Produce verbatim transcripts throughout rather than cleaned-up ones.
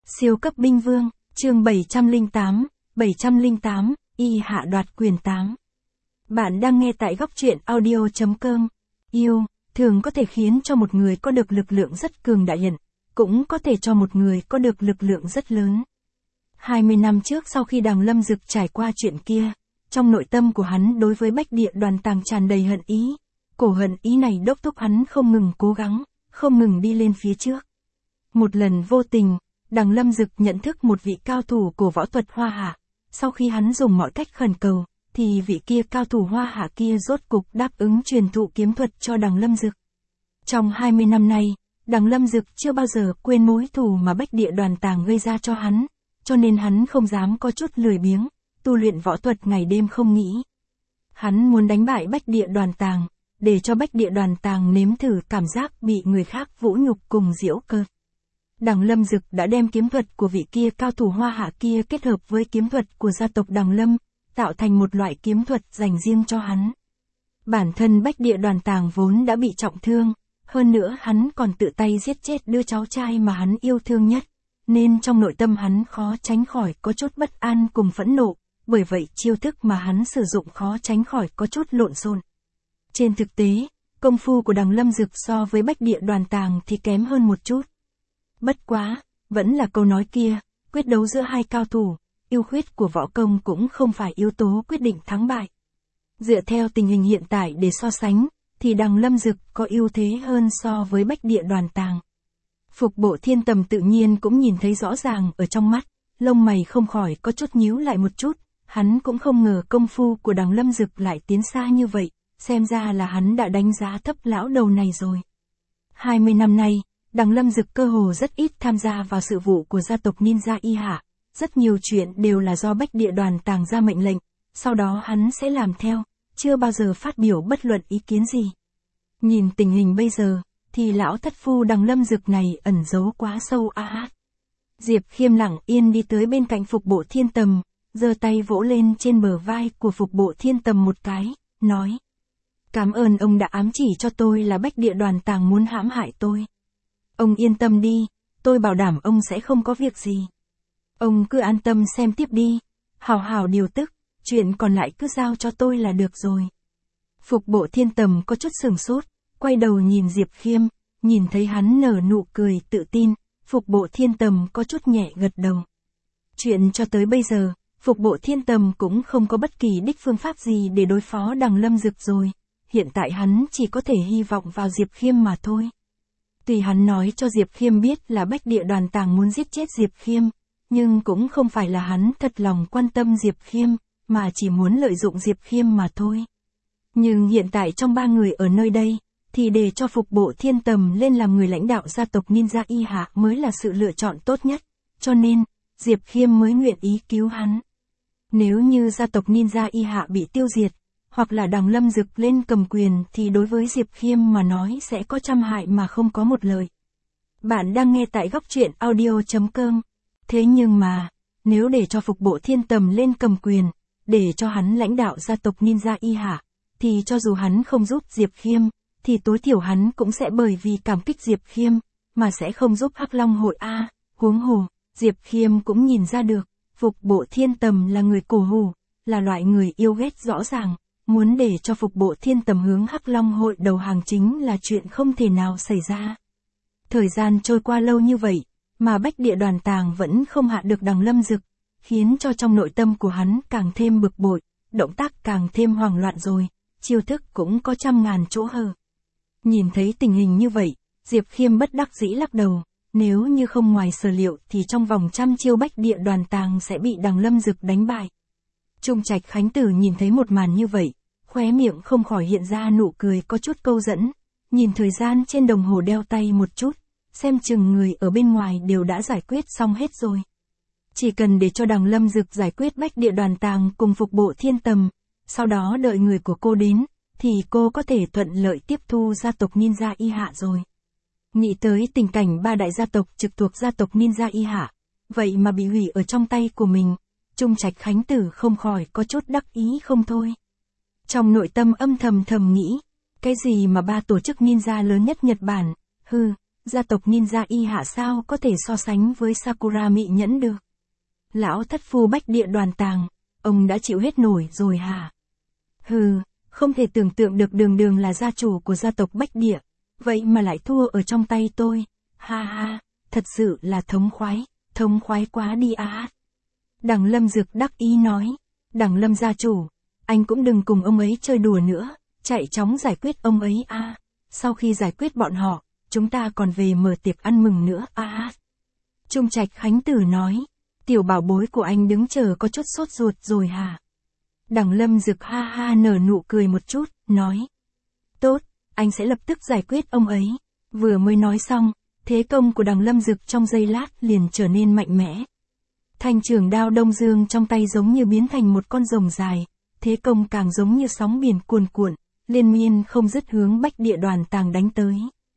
Siêu cấp binh vương, chương bảy trăm lẻ tám, bảy trăm lẻ tám, y hạ đoạt quyền tám. Bạn đang nghe tại góc truyện audio chấm com. Yêu, thường có thể khiến cho một người có được lực lượng rất cường đại hiện, cũng có thể cho một người có được lực lượng rất lớn. hai mươi năm trước sau khi Đằng Lâm Dực trải qua chuyện kia, trong nội tâm của hắn đối với Bách Địa Đoàn Tàng tràn đầy hận ý. Cổ hận ý này đốc thúc hắn không ngừng cố gắng, không ngừng đi lên phía trước. Một lần vô tình, Đằng Lâm Dực nhận thức một vị cao thủ của võ thuật Hoa Hạ. Sau khi hắn dùng mọi cách khẩn cầu, thì vị kia cao thủ Hoa Hạ kia rốt cục đáp ứng truyền thụ kiếm thuật cho Đằng Lâm Dực. Trong hai mươi năm nay, Đằng Lâm Dực chưa bao giờ quên mối thù mà Bách Địa Đoàn Tàng gây ra cho hắn, cho nên hắn không dám có chút lười biếng, tu luyện võ thuật ngày đêm không nghỉ. Hắn muốn đánh bại Bách Địa Đoàn Tàng, để cho Bách Địa Đoàn Tàng nếm thử cảm giác bị người khác vũ nhục cùng giễu cợt. Đằng Lâm Dực đã đem kiếm thuật của vị kia cao thủ Hoa Hạ kia kết hợp với kiếm thuật của gia tộc Đằng Lâm, tạo thành một loại kiếm thuật dành riêng cho hắn. Bản thân Bách Địa Đoàn Tàng vốn đã bị trọng thương, hơn nữa hắn còn tự tay giết chết đứa cháu trai mà hắn yêu thương nhất, nên trong nội tâm hắn khó tránh khỏi có chút bất an cùng phẫn nộ, bởi vậy chiêu thức mà hắn sử dụng khó tránh khỏi có chút lộn xộn. Trên thực tế, công phu của Đằng Lâm Dực so với Bách Địa Đoàn Tàng thì kém hơn một chút. Bất quá, vẫn là câu nói kia, quyết đấu giữa hai cao thủ, ưu khuyết của võ công cũng không phải yếu tố quyết định thắng bại. Dựa theo tình hình hiện tại để so sánh, thì Đằng Lâm Dực có ưu thế hơn so với Bách Địa Đoàn Tàng. Phục Bộ Thiên Tầm tự nhiên cũng nhìn thấy rõ ràng ở trong mắt, lông mày không khỏi có chút nhíu lại một chút, hắn cũng không ngờ công phu của Đằng Lâm Dực lại tiến xa như vậy, xem ra là hắn đã đánh giá thấp lão đầu này rồi. hai mươi năm nay, Đằng Lâm Dực cơ hồ rất ít tham gia vào sự vụ của gia tộc Ninja Y Hạ, rất nhiều chuyện đều là do Bách Địa Đoàn Tàng ra mệnh lệnh, sau đó hắn sẽ làm theo, chưa bao giờ phát biểu bất luận ý kiến gì. Nhìn tình hình bây giờ, thì lão thất phu Đằng Lâm Dực này ẩn giấu quá sâu a à. Diệp Khiêm lặng yên đi tới bên cạnh Phục Bộ Thiên Tầm, giơ tay vỗ lên trên bờ vai của Phục Bộ Thiên Tầm một cái, nói: "Cảm ơn ông đã ám chỉ cho tôi là Bách Địa Đoàn Tàng muốn hãm hại tôi. Ông yên tâm đi, tôi bảo đảm ông sẽ không có việc gì. Ông cứ an tâm xem tiếp đi, hào hào điều tức, chuyện còn lại cứ giao cho tôi là được rồi." Phục Bộ Thiên Tầm có chút sửng sốt, quay đầu nhìn Diệp Khiêm, nhìn thấy hắn nở nụ cười tự tin, Phục Bộ Thiên Tầm có chút nhẹ gật đầu. Chuyện cho tới bây giờ, Phục Bộ Thiên Tầm cũng không có bất kỳ đích phương pháp gì để đối phó Đằng Lâm Dực rồi, hiện tại hắn chỉ có thể hy vọng vào Diệp Khiêm mà thôi. Tuy hắn nói cho Diệp Khiêm biết là Bách Địa Đoàn Tàng muốn giết chết Diệp Khiêm, nhưng cũng không phải là hắn thật lòng quan tâm Diệp Khiêm, mà chỉ muốn lợi dụng Diệp Khiêm mà thôi. Nhưng hiện tại trong ba người ở nơi đây, thì để cho Phục Bộ Thiên Tầm lên làm người lãnh đạo gia tộc Ninja Y Hạ mới là sự lựa chọn tốt nhất, cho nên, Diệp Khiêm mới nguyện ý cứu hắn. Nếu như gia tộc Ninja Y Hạ bị tiêu diệt, hoặc là Đằng Lâm Dực lên cầm quyền thì đối với Diệp Khiêm mà nói sẽ có trăm hại mà không có một lợi. Bạn đang nghe tại góc truyện audio chấm com. Thế nhưng mà, nếu để cho Phục Bộ Thiên Tầm lên cầm quyền, để cho hắn lãnh đạo gia tộc Ninja Y Hạ, thì cho dù hắn không giúp Diệp Khiêm, thì tối thiểu hắn cũng sẽ bởi vì cảm kích Diệp Khiêm, mà sẽ không giúp Hắc Long hội A. Huống hồ, Diệp Khiêm cũng nhìn ra được, Phục Bộ Thiên Tầm là người cổ hủ, là loại người yêu ghét rõ ràng, muốn để cho Phục Bộ Thiên Tầm hướng Hắc Long hội đầu hàng chính là chuyện không thể nào xảy ra. Thời gian trôi qua lâu như vậy, mà Bách Địa Đoàn Tàng vẫn không hạ được Đằng Lâm Dực, khiến cho trong nội tâm của hắn càng thêm bực bội, động tác càng thêm hoảng loạn rồi, chiêu thức cũng có trăm ngàn chỗ hở. Nhìn thấy tình hình như vậy, Diệp Khiêm bất đắc dĩ lắc đầu, nếu như không ngoài sở liệu thì trong vòng trăm chiêu Bách Địa Đoàn Tàng sẽ bị Đằng Lâm Dực đánh bại. Trung Trạch Khánh Tử nhìn thấy một màn như vậy, khóe miệng không khỏi hiện ra nụ cười có chút câu dẫn, nhìn thời gian trên đồng hồ đeo tay một chút, xem chừng người ở bên ngoài đều đã giải quyết xong hết rồi. Chỉ cần để cho Đằng Lâm Dực giải quyết Bách Địa Đoàn Tàng cùng Phục Bộ Thiên Tầm, sau đó đợi người của cô đến, thì cô có thể thuận lợi tiếp thu gia tộc Ninja Y Hạ rồi. Nghĩ tới tình cảnh ba đại gia tộc trực thuộc gia tộc Ninja Y Hạ, vậy mà bị hủy ở trong tay của mình, Trung Trạch Khánh Tử không khỏi có chút đắc ý không thôi. Trong nội tâm âm thầm thầm nghĩ, cái gì mà ba tổ chức ninja lớn nhất Nhật Bản, hừ, gia tộc ninja y hạ sao có thể so sánh với Sakura Mị Nhẫn được. Lão thất phu Bách Địa Đoàn Tàng, ông đã chịu hết nổi rồi hả? Hừ, không thể tưởng tượng được đường đường là gia chủ của gia tộc Bách Địa, vậy mà lại thua ở trong tay tôi, ha ha, thật sự là thống khoái, thống khoái quá đi á. Đằng Lâm Dực đắc ý nói, Đằng Lâm gia chủ, anh cũng đừng cùng ông ấy chơi đùa nữa, chạy chóng giải quyết ông ấy a. Sau khi giải quyết bọn họ, chúng ta còn về mở tiệc ăn mừng nữa a. Trung Trạch Khánh Tử nói, tiểu bảo bối của anh đứng chờ có chút sốt ruột rồi hả? Đằng Lâm Dực ha ha nở nụ cười một chút, nói, tốt, anh sẽ lập tức giải quyết ông ấy. Vừa mới nói xong, thế công của đằng Lâm Dực trong giây lát liền trở nên mạnh mẽ. Thanh trường đao Đông Dương trong tay giống như biến thành một con rồng dài, thế công càng giống như sóng biển cuồn cuộn, liên miên không dứt hướng Bách Địa Đoàn Tàng đánh tới.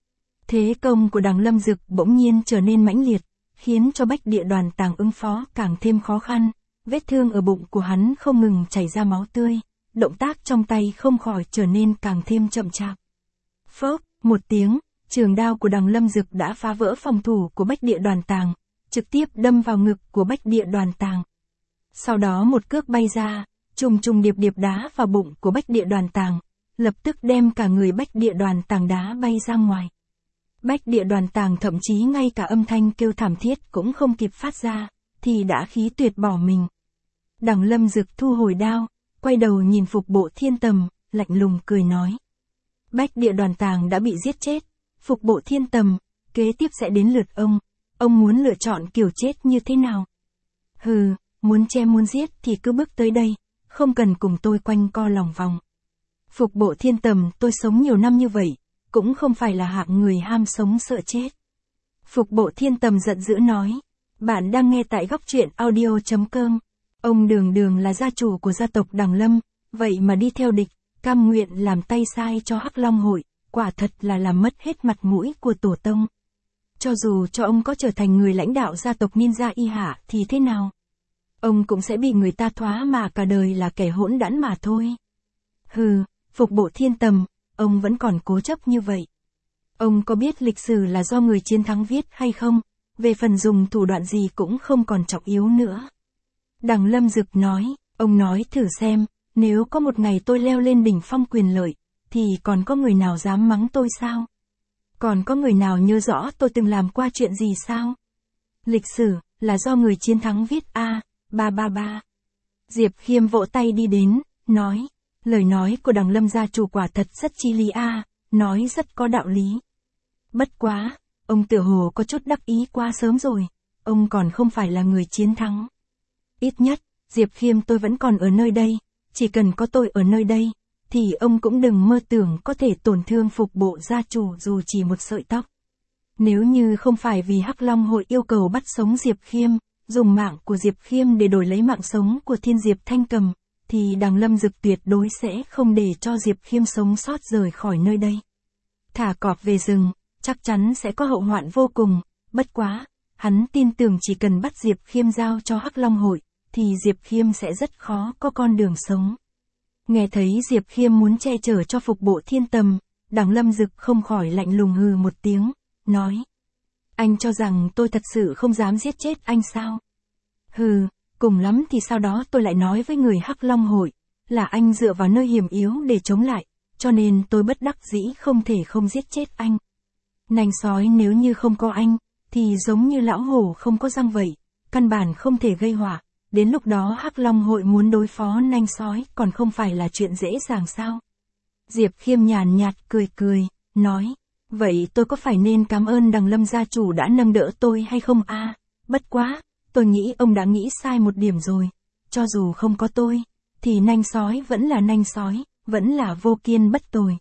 Thế công của đằng Lâm Dực bỗng nhiên trở nên mãnh liệt, khiến cho Bách Địa Đoàn Tàng ứng phó càng thêm khó khăn, vết thương ở bụng của hắn không ngừng chảy ra máu tươi, động tác trong tay không khỏi trở nên càng thêm chậm chạp. Phốc, một tiếng, trường đao của đằng Lâm Dực đã phá vỡ phòng thủ của Bách Địa Đoàn Tàng, trực tiếp đâm vào ngực của Bách Địa Đoàn Tàng. Sau đó một cước bay ra, trùng trùng điệp điệp đá vào bụng của Bách Địa Đoàn Tàng, lập tức đem cả người Bách Địa Đoàn Tàng đá bay ra ngoài. Bách Địa Đoàn Tàng thậm chí ngay cả âm thanh kêu thảm thiết cũng không kịp phát ra, thì đã khí tuyệt bỏ mình. Đằng Lâm Dực thu hồi đao, quay đầu nhìn Phục Bộ Thiên Tầm, lạnh lùng cười nói. Bách Địa Đoàn Tàng đã bị giết chết, Phục Bộ Thiên Tầm, kế tiếp sẽ đến lượt ông, ông muốn lựa chọn kiểu chết như thế nào? Hừ, muốn chém muốn giết thì cứ bước tới đây, không cần cùng tôi quanh co lòng vòng. Phục Bộ Thiên Tầm, tôi sống nhiều năm như vậy, cũng không phải là hạng người ham sống sợ chết. Phục Bộ Thiên Tầm giận dữ nói, bạn đang nghe tại góc truyện audio chấm com. Ông đường đường là gia chủ của gia tộc Đằng Lâm, vậy mà đi theo địch, cam nguyện làm tay sai cho Hắc Long hội, quả thật là làm mất hết mặt mũi của tổ tông. Cho dù cho ông có trở thành người lãnh đạo gia tộc ninja y hạ thì thế nào? Ông cũng sẽ bị người ta thoá mà cả đời là kẻ hỗn đản mà thôi. Hừ, Phục Bộ Thiên Tầm, ông vẫn còn cố chấp như vậy. Ông có biết lịch sử là do người chiến thắng viết hay không? Về phần dùng thủ đoạn gì cũng không còn trọng yếu nữa. Đằng Lâm Dực nói, ông nói thử xem, nếu có một ngày tôi leo lên đỉnh phong quyền lợi, thì còn có người nào dám mắng tôi sao? Còn có người nào nhớ rõ tôi từng làm qua chuyện gì sao? Lịch sử, là do người chiến thắng viết a, ba ba ba. Diệp Khiêm vỗ tay đi đến, nói, lời nói của đằng Lâm gia chủ quả thật rất chi lý a, nói rất có đạo lý. Bất quá, ông tựa hồ có chút đắc ý quá sớm rồi, ông còn không phải là người chiến thắng. Ít nhất, Diệp Khiêm tôi vẫn còn ở nơi đây, chỉ cần có tôi ở nơi đây, thì ông cũng đừng mơ tưởng có thể tổn thương Phục Bộ gia chủ dù chỉ một sợi tóc. Nếu như không phải vì Hắc Long hội yêu cầu bắt sống Diệp Khiêm, dùng mạng của Diệp Khiêm để đổi lấy mạng sống của Thiên Diệp Thanh Cầm, thì đằng Lâm Dực tuyệt đối sẽ không để cho Diệp Khiêm sống sót rời khỏi nơi đây. Thả cọp về rừng, chắc chắn sẽ có hậu hoạn vô cùng, bất quá, hắn tin tưởng chỉ cần bắt Diệp Khiêm giao cho Hắc Long hội, thì Diệp Khiêm sẽ rất khó có con đường sống. Nghe thấy Diệp Khiêm muốn che chở cho Phục Bộ Thiên Tầm, đằng Lâm Dực không khỏi lạnh lùng hừ một tiếng, nói. Anh cho rằng tôi thật sự không dám giết chết anh sao? Hừ, cùng lắm thì sau đó tôi lại nói với người Hắc Long hội, là anh dựa vào nơi hiểm yếu để chống lại, cho nên tôi bất đắc dĩ không thể không giết chết anh. Nanh sói nếu như không có anh, thì giống như lão hổ không có răng vậy, căn bản không thể gây họa. Đến lúc đó Hắc Long hội muốn đối phó nanh sói còn không phải là chuyện dễ dàng sao? Diệp Khiêm nhàn nhạt cười cười, nói, vậy tôi có phải nên cảm ơn đằng Lâm gia chủ đã nâng đỡ tôi hay không a? À, bất quá, tôi nghĩ ông đã nghĩ sai một điểm rồi, cho dù không có tôi, thì nanh sói vẫn là nanh sói, vẫn là vô kiên bất tồi.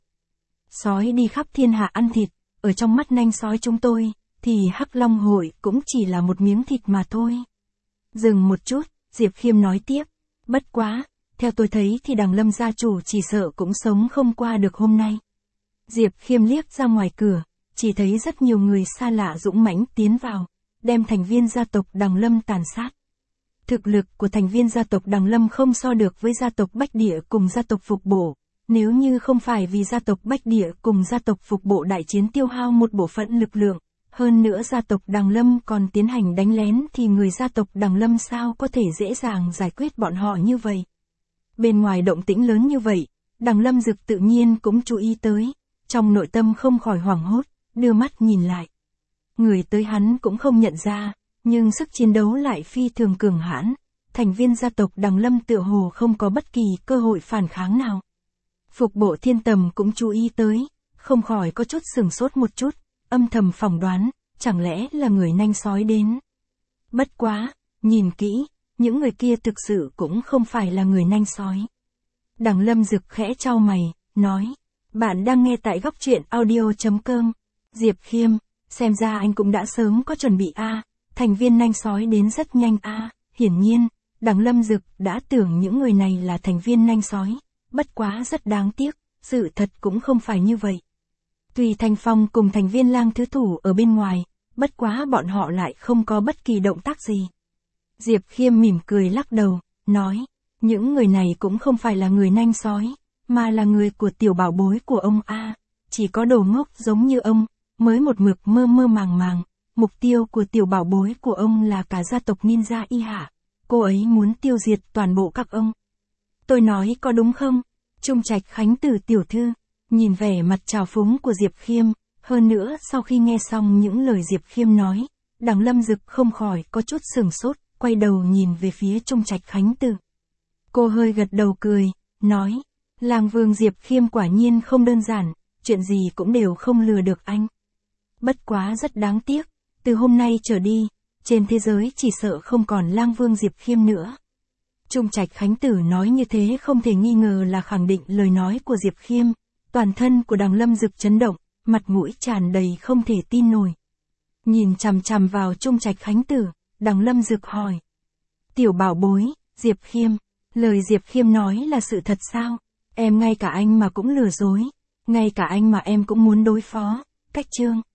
Sói đi khắp thiên hạ ăn thịt, ở trong mắt nanh sói chúng tôi, thì Hắc Long hội cũng chỉ là một miếng thịt mà thôi. Dừng một chút, Diệp Khiêm nói tiếp, bất quá, theo tôi thấy thì đằng Lâm gia chủ chỉ sợ cũng sống không qua được hôm nay. Diệp Khiêm liếc ra ngoài cửa, chỉ thấy rất nhiều người xa lạ dũng mãnh tiến vào, đem thành viên gia tộc đằng Lâm tàn sát. Thực lực của thành viên gia tộc đằng Lâm không so được với gia tộc Bách Địa cùng gia tộc Phục Bộ, nếu như không phải vì gia tộc Bách Địa cùng gia tộc Phục Bộ đại chiến tiêu hao một bộ phận lực lượng, Hơn nữa gia tộc Đằng Lâm còn tiến hành đánh lén thì người gia tộc Đằng Lâm sao có thể dễ dàng giải quyết bọn họ như vậy. Bên ngoài động tĩnh lớn như vậy, Đằng Lâm Dực tự nhiên cũng chú ý tới, trong nội tâm không khỏi hoảng hốt, đưa mắt nhìn lại. Người tới hắn cũng không nhận ra, nhưng sức chiến đấu lại phi thường cường hãn, thành viên gia tộc Đằng Lâm tựa hồ không có bất kỳ cơ hội phản kháng nào. Phục Bộ Thiên Tầm cũng chú ý tới, không khỏi có chút sửng sốt một chút, âm thầm phỏng đoán, chẳng lẽ là người nanh sói đến. Bất quá, nhìn kỹ, những người kia thực sự cũng không phải là người nanh sói. Đằng Lâm Dực khẽ chau mày, nói, bạn đang nghe tại góc truyện audio chấm com. Diệp Khiêm, xem ra anh cũng đã sớm có chuẩn bị a, thành viên nanh sói đến rất nhanh a. Hiển nhiên, Đằng Lâm Dực đã tưởng những người này là thành viên nanh sói, bất quá rất đáng tiếc, sự thật cũng không phải như vậy. Tùy Thanh Phong cùng thành viên Lang Thứ Thủ ở bên ngoài, bất quá bọn họ lại không có bất kỳ động tác gì. Diệp Khiêm mỉm cười lắc đầu, nói, những người này cũng không phải là người nanh sói, mà là người của tiểu bảo bối của ông a, chỉ có đồ ngốc giống như ông, mới một mực mơ mơ màng màng, mục tiêu của tiểu bảo bối của ông là cả gia tộc ninja Y Hạ, cô ấy muốn tiêu diệt toàn bộ các ông. Tôi nói có đúng không? Trung Trạch Khánh Tử tiểu thư, nhìn vẻ mặt trào phúng của Diệp Khiêm, hơn nữa sau khi nghe xong những lời Diệp Khiêm nói, Đằng Lâm Dực không khỏi có chút sửng sốt, quay đầu nhìn về phía Trung Trạch Khánh Tử. Cô hơi gật đầu cười, nói, Lang Vương Diệp Khiêm quả nhiên không đơn giản, chuyện gì cũng đều không lừa được anh. Bất quá rất đáng tiếc, từ hôm nay trở đi, trên thế giới chỉ sợ không còn Lang Vương Diệp Khiêm nữa. Trung Trạch Khánh Tử nói như thế không thể nghi ngờ là khẳng định lời nói của Diệp Khiêm, toàn thân của Đằng Lâm Dực chấn động, mặt mũi tràn đầy không thể tin nổi. Nhìn chằm chằm vào Trung Trạch Khánh Tử, Đằng Lâm Dực hỏi. Tiểu bảo bối, Diệp Khiêm, lời Diệp Khiêm nói là sự thật sao? Em ngay cả anh mà cũng lừa dối, ngay cả anh mà em cũng muốn đối phó, cách chương.